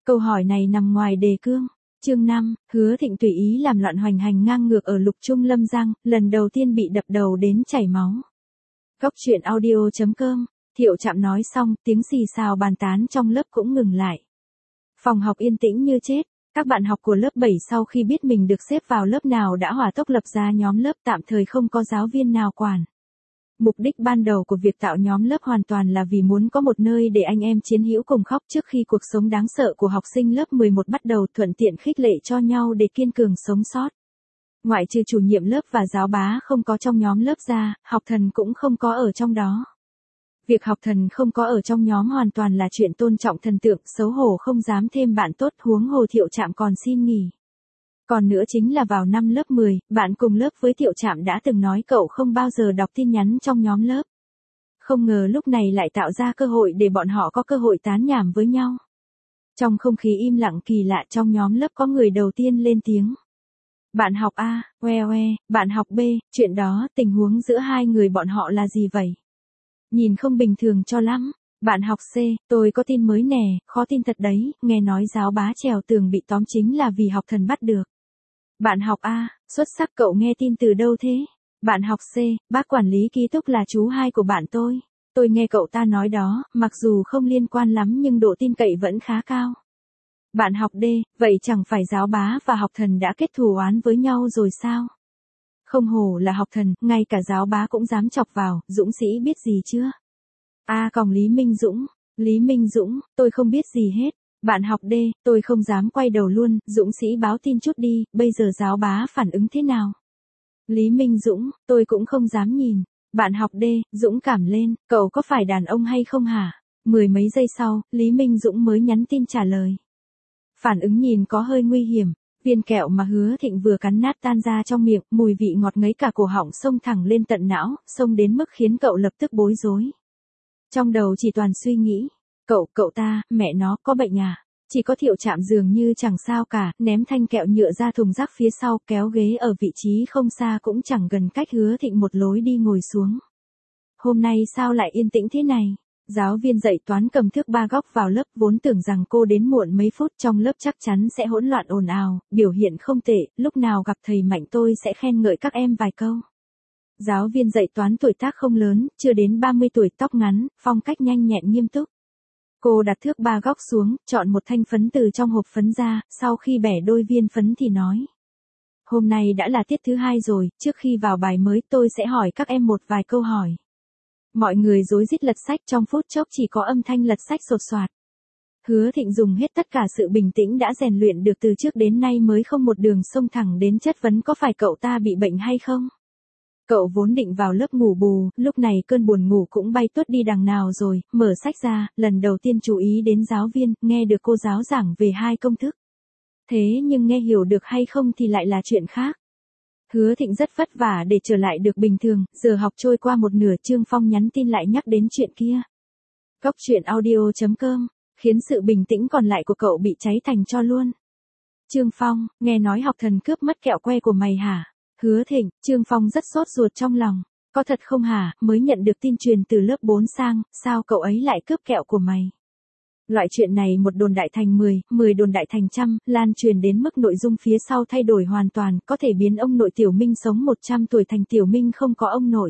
Câu hỏi này nằm ngoài đề cương. Chương 5, Hứa Thịnh tùy ý làm loạn hoành hành ngang ngược ở Lục Trung Lâm Giang, lần đầu tiên bị đập đầu đến chảy máu. Góc truyện audio.com. Thiệu Trạm nói xong, tiếng xì xào bàn tán trong lớp cũng ngừng lại. Phòng học yên tĩnh như chết. Các bạn học của lớp 7 sau khi biết mình được xếp vào lớp nào đã hỏa tốc lập ra nhóm lớp, tạm thời không có giáo viên nào quản. Mục đích ban đầu của việc tạo nhóm lớp hoàn toàn là vì muốn có một nơi để anh em chiến hữu cùng khóc trước khi cuộc sống đáng sợ của học sinh lớp 11 bắt đầu, thuận tiện khích lệ cho nhau để kiên cường sống sót. Ngoại trừ chủ nhiệm lớp và giáo bá không có trong nhóm lớp ra, học thần cũng không có ở trong đó. Việc học thần không có ở trong nhóm hoàn toàn là chuyện tôn trọng thần tượng, xấu hổ không dám thêm bạn tốt, huống hồ Thiệu Trạm còn xin nghỉ. Còn nữa chính là vào năm lớp 10, bạn cùng lớp với Thiệu Trạm đã từng nói cậu không bao giờ đọc tin nhắn trong nhóm lớp. Không ngờ lúc này lại tạo ra cơ hội để bọn họ có cơ hội tán nhảm với nhau. Trong không khí im lặng kỳ lạ trong nhóm lớp có người đầu tiên lên tiếng. Bạn học A, bạn học B, chuyện đó, tình huống giữa hai người bọn họ là gì vậy? Nhìn không bình thường cho lắm. Bạn học C, tôi có tin mới nè, khó tin thật đấy, nghe nói giáo bá trèo tường bị tóm chính là vì học thần bắt được. Bạn học A, xuất sắc, cậu nghe tin từ đâu thế? Bạn học C, bác quản lý ký túc là chú hai của bạn tôi nghe cậu ta nói đó, mặc dù không liên quan lắm nhưng độ tin cậy vẫn khá cao. Bạn học D, vậy chẳng phải giáo bá và học thần đã kết thù oán với nhau rồi sao? Không hổ là học thần, ngay cả giáo bá cũng dám chọc vào, Dũng sĩ biết gì chưa? Còn Lý Minh Dũng, tôi không biết gì hết. Bạn học D, tôi không dám quay đầu luôn, Dũng sĩ báo tin chút đi, bây giờ giáo bá phản ứng thế nào? Lý Minh Dũng, tôi cũng không dám nhìn. Bạn học D, dũng cảm lên, cậu có phải đàn ông hay không hả? Mười mấy giây sau, Lý Minh Dũng mới nhắn tin trả lời. Phản ứng nhìn có hơi nguy hiểm. Viên kẹo mà Hứa Thịnh vừa cắn nát tan ra trong miệng, mùi vị ngọt ngấy cả cổ họng xông thẳng lên tận não, xông đến mức khiến cậu lập tức bối rối. Trong đầu chỉ toàn suy nghĩ, cậu ta, mẹ nó, có bệnh à? Chỉ có Thiệu Trạm dường như chẳng sao cả, ném thanh kẹo nhựa ra thùng rác phía sau, kéo ghế ở vị trí không xa cũng chẳng gần cách Hứa Thịnh một lối đi ngồi xuống. Hôm nay sao lại yên tĩnh thế này? Giáo viên dạy toán cầm thước ba góc vào lớp, vốn tưởng rằng cô đến muộn mấy phút trong lớp chắc chắn sẽ hỗn loạn ồn ào, biểu hiện không tệ, lúc nào gặp thầy Mạnh tôi sẽ khen ngợi các em vài câu. Giáo viên dạy toán tuổi tác không lớn, chưa đến 30 tuổi, tóc ngắn, phong cách nhanh nhẹn nghiêm túc. Cô đặt thước ba góc xuống, chọn một thanh phấn từ trong hộp phấn ra, sau khi bẻ đôi viên phấn thì nói. Hôm nay đã là tiết thứ 2 rồi, trước khi vào bài mới tôi sẽ hỏi các em một vài câu hỏi. Mọi người rối rít lật sách, trong phút chốc chỉ có âm thanh lật sách sột soạt. Hứa Thịnh dùng hết tất cả sự bình tĩnh đã rèn luyện được từ trước đến nay mới không một đường xông thẳng đến chất vấn có phải cậu ta bị bệnh hay không. Cậu vốn định vào lớp ngủ bù, lúc này cơn buồn ngủ cũng bay tuốt đi đằng nào rồi, mở sách ra, lần đầu tiên chú ý đến giáo viên, nghe được cô giáo giảng về 2 công thức. Thế nhưng nghe hiểu được hay không thì lại là chuyện khác. Hứa Thịnh rất vất vả để trở lại được bình thường, giờ học trôi qua một nửa, Trương Phong nhắn tin lại nhắc đến chuyện kia. Góc truyện audio.com, khiến sự bình tĩnh còn lại của cậu bị cháy thành tro luôn. Trương Phong, nghe nói học thần cướp mất kẹo que của mày hả? Hứa Thịnh, Trương Phong rất sốt ruột trong lòng. Có thật không hả, mới nhận được tin truyền từ lớp 4 sang, sao cậu ấy lại cướp kẹo của mày? Loại chuyện này một đồn đại thành 10, 10 đồn đại thành trăm, lan truyền đến mức nội dung phía sau thay đổi hoàn toàn, có thể biến ông nội Tiểu Minh sống 100 tuổi thành Tiểu Minh không có ông nội.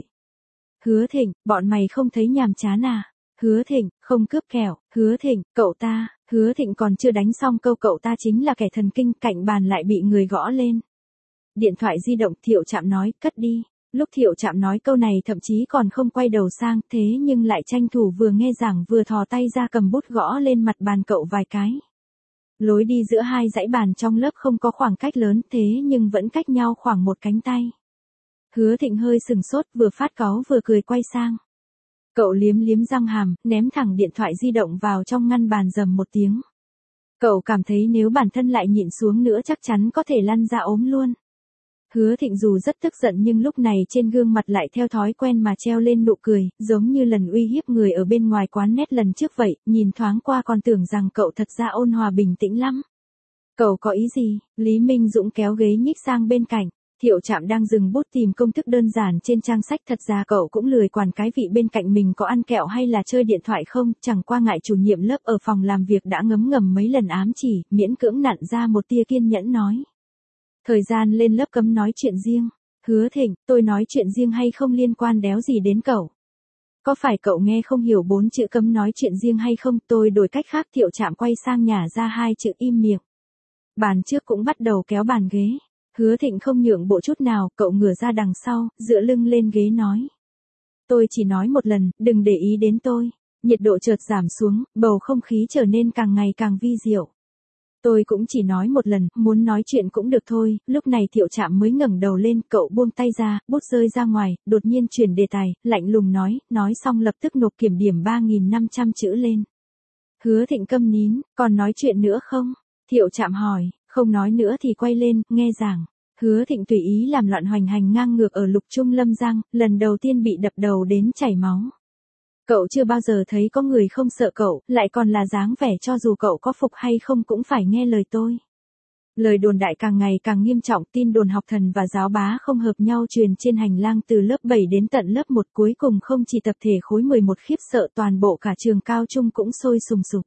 Hứa Thịnh, bọn mày không thấy nhàm chán à? Hứa Thịnh, không cướp kẹo. Hứa Thịnh, cậu ta. Hứa Thịnh còn chưa đánh xong câu cậu ta chính là kẻ thần kinh, cạnh bàn lại bị người gõ lên. Điện thoại di động, Thiệu Trạm nói, cất đi. Lúc Thiệu Trạm nói câu này thậm chí còn không quay đầu sang, thế nhưng lại tranh thủ vừa nghe giảng vừa thò tay ra cầm bút gõ lên mặt bàn cậu vài cái. Lối đi giữa hai dãy bàn trong lớp không có khoảng cách lớn, thế nhưng vẫn cách nhau khoảng một cánh tay. Hứa Thịnh hơi sừng sốt, vừa phát cáu vừa cười quay sang. Cậu liếm liếm răng hàm, ném thẳng điện thoại di động vào trong ngăn bàn, rầm một tiếng. Cậu cảm thấy nếu bản thân lại nhịn xuống nữa chắc chắn có thể lăn ra ốm luôn. Hứa Thịnh dù rất tức giận nhưng lúc này trên gương mặt lại theo thói quen mà treo lên nụ cười, giống như lần uy hiếp người ở bên ngoài quán nét lần trước vậy, nhìn thoáng qua còn tưởng rằng cậu thật ra ôn hòa bình tĩnh lắm. Cậu có ý gì? Lý Minh Dũng kéo ghế nhích sang bên cạnh. Thiệu Trạm đang dừng bút tìm công thức đơn giản trên trang sách, thật ra cậu cũng lười quản cái vị bên cạnh mình có ăn kẹo hay là chơi điện thoại không, chẳng qua ngại chủ nhiệm lớp ở phòng làm việc đã ngấm ngầm mấy lần ám chỉ, miễn cưỡng nặn ra một tia kiên nhẫn nói. Thời gian lên lớp cấm nói chuyện riêng. Hứa Thịnh, tôi nói chuyện riêng hay không liên quan đéo gì đến cậu. Có phải cậu nghe không hiểu 4 chữ cấm nói chuyện riêng hay không, tôi đổi cách khác. Thiệu Trạm quay sang nhả ra 2 chữ im miệng. Bàn trước cũng bắt đầu kéo bàn ghế. Hứa Thịnh không nhượng bộ chút nào, cậu ngửa ra đằng sau, dựa lưng lên ghế nói. Tôi chỉ nói một lần, đừng để ý đến tôi. Nhiệt độ chợt giảm xuống, bầu không khí trở nên càng ngày càng vi diệu. Tôi cũng chỉ nói một lần, muốn nói chuyện cũng được thôi. Lúc này Thiệu Trạm mới ngẩng đầu lên, cậu buông tay ra, bút rơi ra ngoài, đột nhiên chuyển đề tài, lạnh lùng nói xong lập tức nộp kiểm điểm 3.500 chữ lên. Hứa Thịnh câm nín, còn nói chuyện nữa không? Thiệu Trạm hỏi, không nói nữa thì quay lên, nghe giảng. Hứa Thịnh tùy ý làm loạn hoành hành ngang ngược ở Lục Trung Lâm Giang, lần đầu tiên bị đập đầu đến chảy máu. Cậu chưa bao giờ thấy có người không sợ cậu, lại còn là dáng vẻ cho dù cậu có phục hay không cũng phải nghe lời tôi. Lời đồn đại càng ngày càng nghiêm trọng, tin đồn học thần và giáo bá không hợp nhau truyền trên hành lang từ lớp 7 đến tận lớp 1, cuối cùng không chỉ tập thể khối 11 khiếp sợ, toàn bộ cả trường cao trung cũng sôi sùng sục.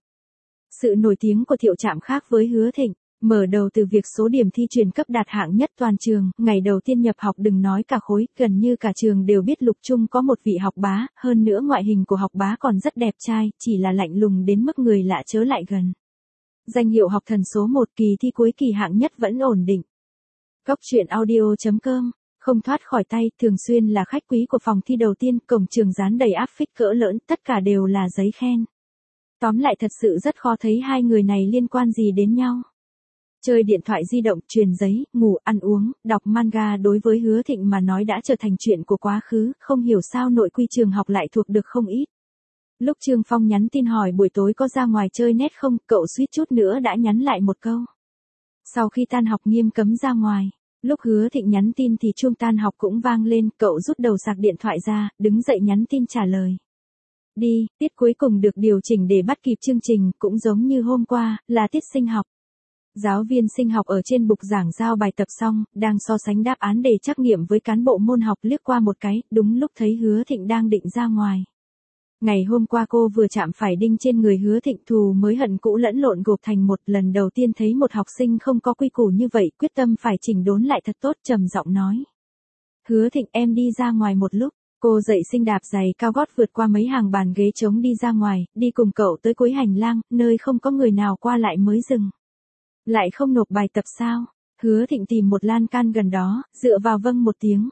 Sự nổi tiếng của Thiệu Trạm khác với Hứa Thịnh. Mở đầu từ việc số điểm thi truyền cấp đạt hạng nhất toàn trường, ngày đầu tiên nhập học đừng nói cả khối, gần như cả trường đều biết Lục Trung có một vị học bá, hơn nữa ngoại hình của học bá còn rất đẹp trai, chỉ là lạnh lùng đến mức người lạ chớ lại gần. Danh hiệu học thần số 1 kỳ thi cuối kỳ hạng nhất vẫn ổn định. Góc truyện audio.com, không thoát khỏi tay, thường xuyên là khách quý của phòng thi đầu tiên, cổng trường dán đầy áp phích cỡ lớn, tất cả đều là giấy khen. Tóm lại thật sự rất khó thấy hai người này liên quan gì đến nhau. Chơi điện thoại di động, truyền giấy, ngủ, ăn uống, đọc manga đối với Hứa Thịnh mà nói đã trở thành chuyện của quá khứ, không hiểu sao nội quy trường học lại thuộc được không ít. Lúc Trương Phong nhắn tin hỏi buổi tối có ra ngoài chơi net không, cậu suýt chút nữa đã nhắn lại một câu. Sau khi tan học nghiêm cấm ra ngoài, lúc Hứa Thịnh nhắn tin thì chuông tan học cũng vang lên, cậu rút đầu sạc điện thoại ra, đứng dậy nhắn tin trả lời. Đi, tiết cuối cùng được điều chỉnh để bắt kịp chương trình, cũng giống như hôm qua, là tiết sinh học. Giáo viên sinh học ở trên bục giảng giao bài tập xong, đang so sánh đáp án đề trắc nghiệm với cán bộ môn học, liếc qua một cái, đúng lúc thấy Hứa Thịnh đang định ra ngoài. Ngày hôm qua cô vừa chạm phải đinh trên người Hứa Thịnh, thù mới hận cũ lẫn lộn gộp thành một, lần đầu tiên thấy một học sinh không có quy củ như vậy, quyết tâm phải chỉnh đốn lại thật tốt, trầm giọng nói. Hứa Thịnh, em đi ra ngoài một lúc. Cô dậy sinh đạp giày cao gót vượt qua mấy hàng bàn ghế trống đi ra ngoài, đi cùng cậu tới cuối hành lang, nơi không có người nào qua lại mới dừng. Lại không nộp bài tập sao? Hứa Thịnh tìm một lan can gần đó, dựa vào vâng một tiếng.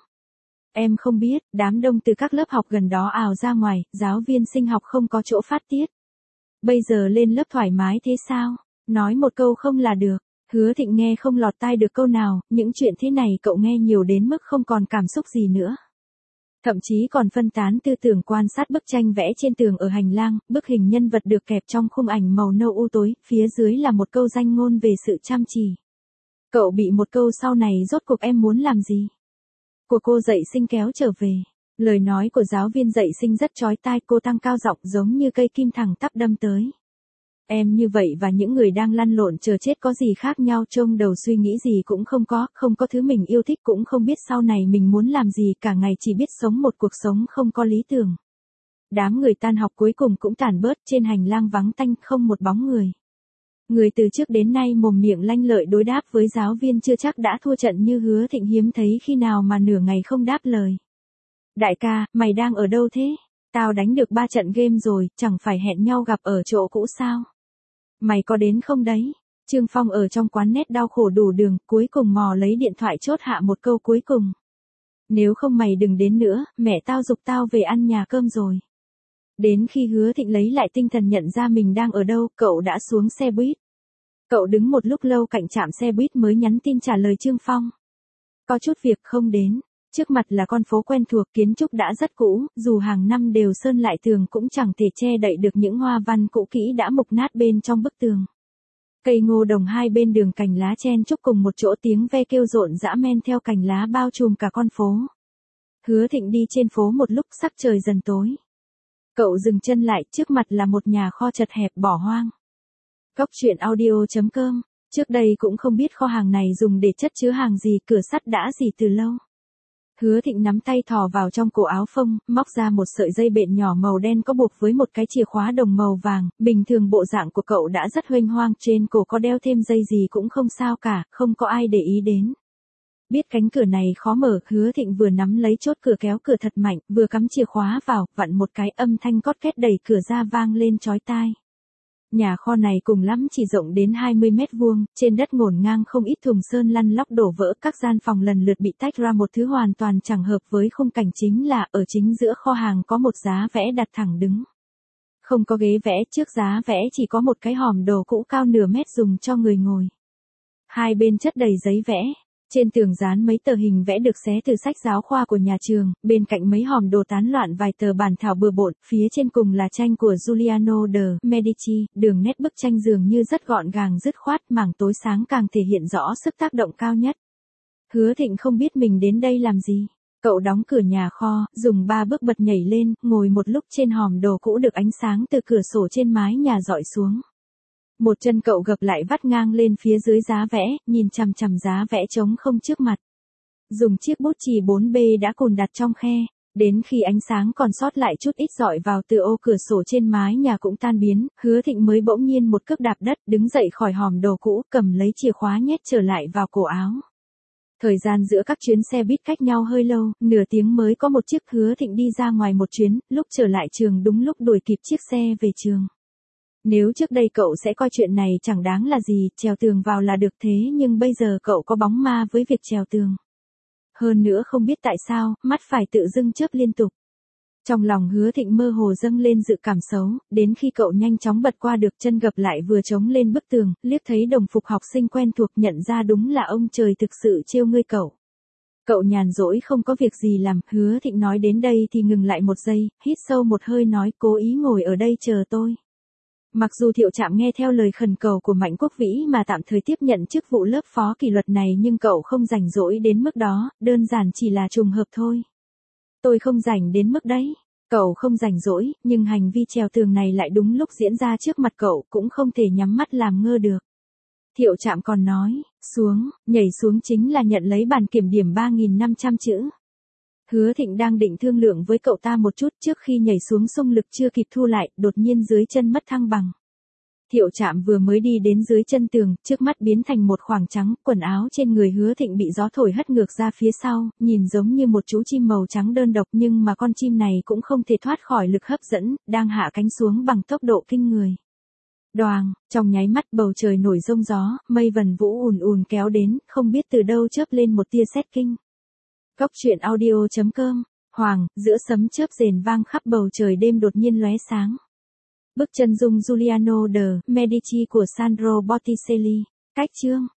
Em không biết, đám đông từ các lớp học gần đó ào ra ngoài, giáo viên sinh học không có chỗ phát tiết. Bây giờ lên lớp thoải mái thế sao? Nói một câu không là được. Hứa Thịnh nghe không lọt tai được câu nào, những chuyện thế này cậu nghe nhiều đến mức không còn cảm xúc gì nữa. Thậm chí còn phân tán tư tưởng quan sát bức tranh vẽ trên tường ở hành lang, bức hình nhân vật được kẹp trong khung ảnh màu nâu u tối, phía dưới là một câu danh ngôn về sự chăm chỉ. Cậu bị một câu sau này rốt cuộc em muốn làm gì? Của cô dạy sinh kéo trở về. Lời nói của giáo viên dạy sinh rất chói tai, cô tăng cao giọng giống như cây kim thẳng tắp đâm tới. Em như vậy và những người đang lăn lộn chờ chết có gì khác nhau, trông đầu suy nghĩ gì cũng không có thứ mình yêu thích, cũng không biết sau này mình muốn làm gì, cả ngày chỉ biết sống một cuộc sống không có lý tưởng. Đám người tan học cuối cùng cũng tản bớt, trên hành lang vắng tanh không một bóng người. Người từ trước đến nay mồm miệng lanh lợi đối đáp với giáo viên chưa chắc đã thua trận như Hứa Thịnh, hiếm thấy khi nào mà nửa ngày không đáp lời. Đại ca, mày đang ở đâu thế? Tao đánh được 3 trận game rồi, chẳng phải hẹn nhau gặp ở chỗ cũ sao? Mày có đến không đấy? Trương Phong ở trong quán net đau khổ đủ đường, cuối cùng mò lấy điện thoại chốt hạ một câu cuối cùng. Nếu không mày đừng đến nữa, mẹ tao giục tao về ăn nhà cơm rồi. Đến khi Hứa Thịnh lấy lại tinh thần nhận ra mình đang ở đâu, cậu đã xuống xe buýt. Cậu đứng một lúc lâu cạnh trạm xe buýt mới nhắn tin trả lời Trương Phong. Có chút việc không đến. Trước mặt là con phố quen thuộc, kiến trúc đã rất cũ, dù hàng năm đều sơn lại tường cũng chẳng thể che đậy được những hoa văn cũ kỹ đã mục nát bên trong bức tường. Cây ngô đồng hai bên đường cành lá chen chúc cùng một chỗ, tiếng ve kêu rộn rã men theo cành lá bao trùm cả con phố. Hứa Thịnh đi trên phố một lúc, sắc trời dần tối. Cậu dừng chân lại, trước mặt là một nhà kho chật hẹp bỏ hoang. Góc truyện audio.com Trước đây cũng không biết kho hàng này dùng để chất chứa hàng gì, cửa sắt đã dỉ từ lâu. Hứa Thịnh nắm tay thò vào trong cổ áo phông, móc ra một sợi dây bện nhỏ màu đen có buộc với một cái chìa khóa đồng màu vàng, bình thường bộ dạng của cậu đã rất huênh hoang, trên cổ có đeo thêm dây gì cũng không sao cả, không có ai để ý đến. Biết cánh cửa này khó mở, Hứa Thịnh vừa nắm lấy chốt cửa kéo cửa thật mạnh, vừa cắm chìa khóa vào, vặn một cái, âm thanh cót két đẩy cửa ra vang lên chói tai. Nhà kho này cùng lắm chỉ rộng đến 20 mét vuông, trên đất ngổn ngang không ít thùng sơn lăn lóc đổ vỡ, các gian phòng lần lượt bị tách ra một thứ hoàn toàn chẳng hợp với khung cảnh, chính là ở chính giữa kho hàng có một giá vẽ đặt thẳng đứng. Không có ghế vẽ, trước giá vẽ chỉ có một cái hòm đồ cũ cao nửa mét dùng cho người ngồi. Hai bên chất đầy giấy vẽ. Trên tường dán mấy tờ hình vẽ được xé từ sách giáo khoa của nhà trường, bên cạnh mấy hòm đồ tán loạn vài tờ bản thảo bừa bộn, phía trên cùng là tranh của Giuliano de Medici, đường nét bức tranh dường như rất gọn gàng dứt khoát, mảng tối sáng càng thể hiện rõ sức tác động cao nhất. Hứa Thịnh không biết mình đến đây làm gì. Cậu đóng cửa nhà kho, dùng 3 bước bật nhảy lên, ngồi một lúc trên hòm đồ cũ được ánh sáng từ cửa sổ trên mái nhà dọi xuống. Một chân cậu gập lại vắt ngang lên phía dưới giá vẽ, nhìn chằm chằm giá vẽ trống không trước mặt. Dùng chiếc bút chì 4B đã cùn đặt trong khe, đến khi ánh sáng còn sót lại chút ít dọi vào từ ô cửa sổ trên mái nhà cũng tan biến, Hứa Thịnh mới bỗng nhiên một cước đạp đất, đứng dậy khỏi hòm đồ cũ, cầm lấy chìa khóa nhét trở lại vào cổ áo. Thời gian giữa các chuyến xe buýt cách nhau hơi lâu, nửa tiếng mới có một chiếc. Hứa Thịnh đi ra ngoài một chuyến, lúc trở lại trường đúng lúc đuổi kịp chiếc xe về trường. Nếu trước đây cậu sẽ coi chuyện này chẳng đáng là gì, trèo tường vào là được, thế nhưng bây giờ cậu có bóng ma với việc trèo tường. Hơn nữa không biết tại sao, mắt phải tự dưng chớp liên tục. Trong lòng Hứa Thịnh mơ hồ dâng lên dự cảm xấu, đến khi cậu nhanh chóng bật qua được, chân gập lại vừa chống lên bức tường, liếc thấy đồng phục học sinh quen thuộc, nhận ra đúng là ông trời thực sự trêu ngươi cậu. Cậu nhàn rỗi không có việc gì làm, Hứa Thịnh nói đến đây thì ngừng lại một giây, hít sâu một hơi nói, cố ý ngồi ở đây chờ tôi. Mặc dù Thiệu Trạm nghe theo lời khẩn cầu của Mạnh Quốc Vĩ mà tạm thời tiếp nhận chức vụ lớp phó kỷ luật này, nhưng cậu không rảnh rỗi đến mức đó, đơn giản chỉ là trùng hợp thôi. Tôi không rảnh đến mức đấy. Cậu không rảnh rỗi, nhưng hành vi trèo tường này lại đúng lúc diễn ra trước mặt cậu, cũng không thể nhắm mắt làm ngơ được. Thiệu Trạm còn nói, nhảy xuống chính là nhận lấy bản kiểm điểm 3.500 chữ. Hứa Thịnh đang định thương lượng với cậu ta một chút, trước khi nhảy xuống xung lực chưa kịp thu lại, đột nhiên dưới chân mất thăng bằng. Thiệu Trạm vừa mới đi đến dưới chân tường, trước mắt biến thành một khoảng trắng, quần áo trên người Hứa Thịnh bị gió thổi hất ngược ra phía sau, nhìn giống như một chú chim màu trắng đơn độc, nhưng mà con chim này cũng không thể thoát khỏi lực hấp dẫn, đang hạ cánh xuống bằng tốc độ kinh người. Đoàng, trong nháy mắt bầu trời nổi giông gió, mây vần vũ ùn ùn kéo đến, không biết từ đâu chớp lên một tia sét kinh. Góc truyện audio.com, Hoàng, giữa sấm chớp rền vang khắp bầu trời đêm đột nhiên lóe sáng. Bức chân dung Giuliano de Medici của Sandro Botticelli. Cách chương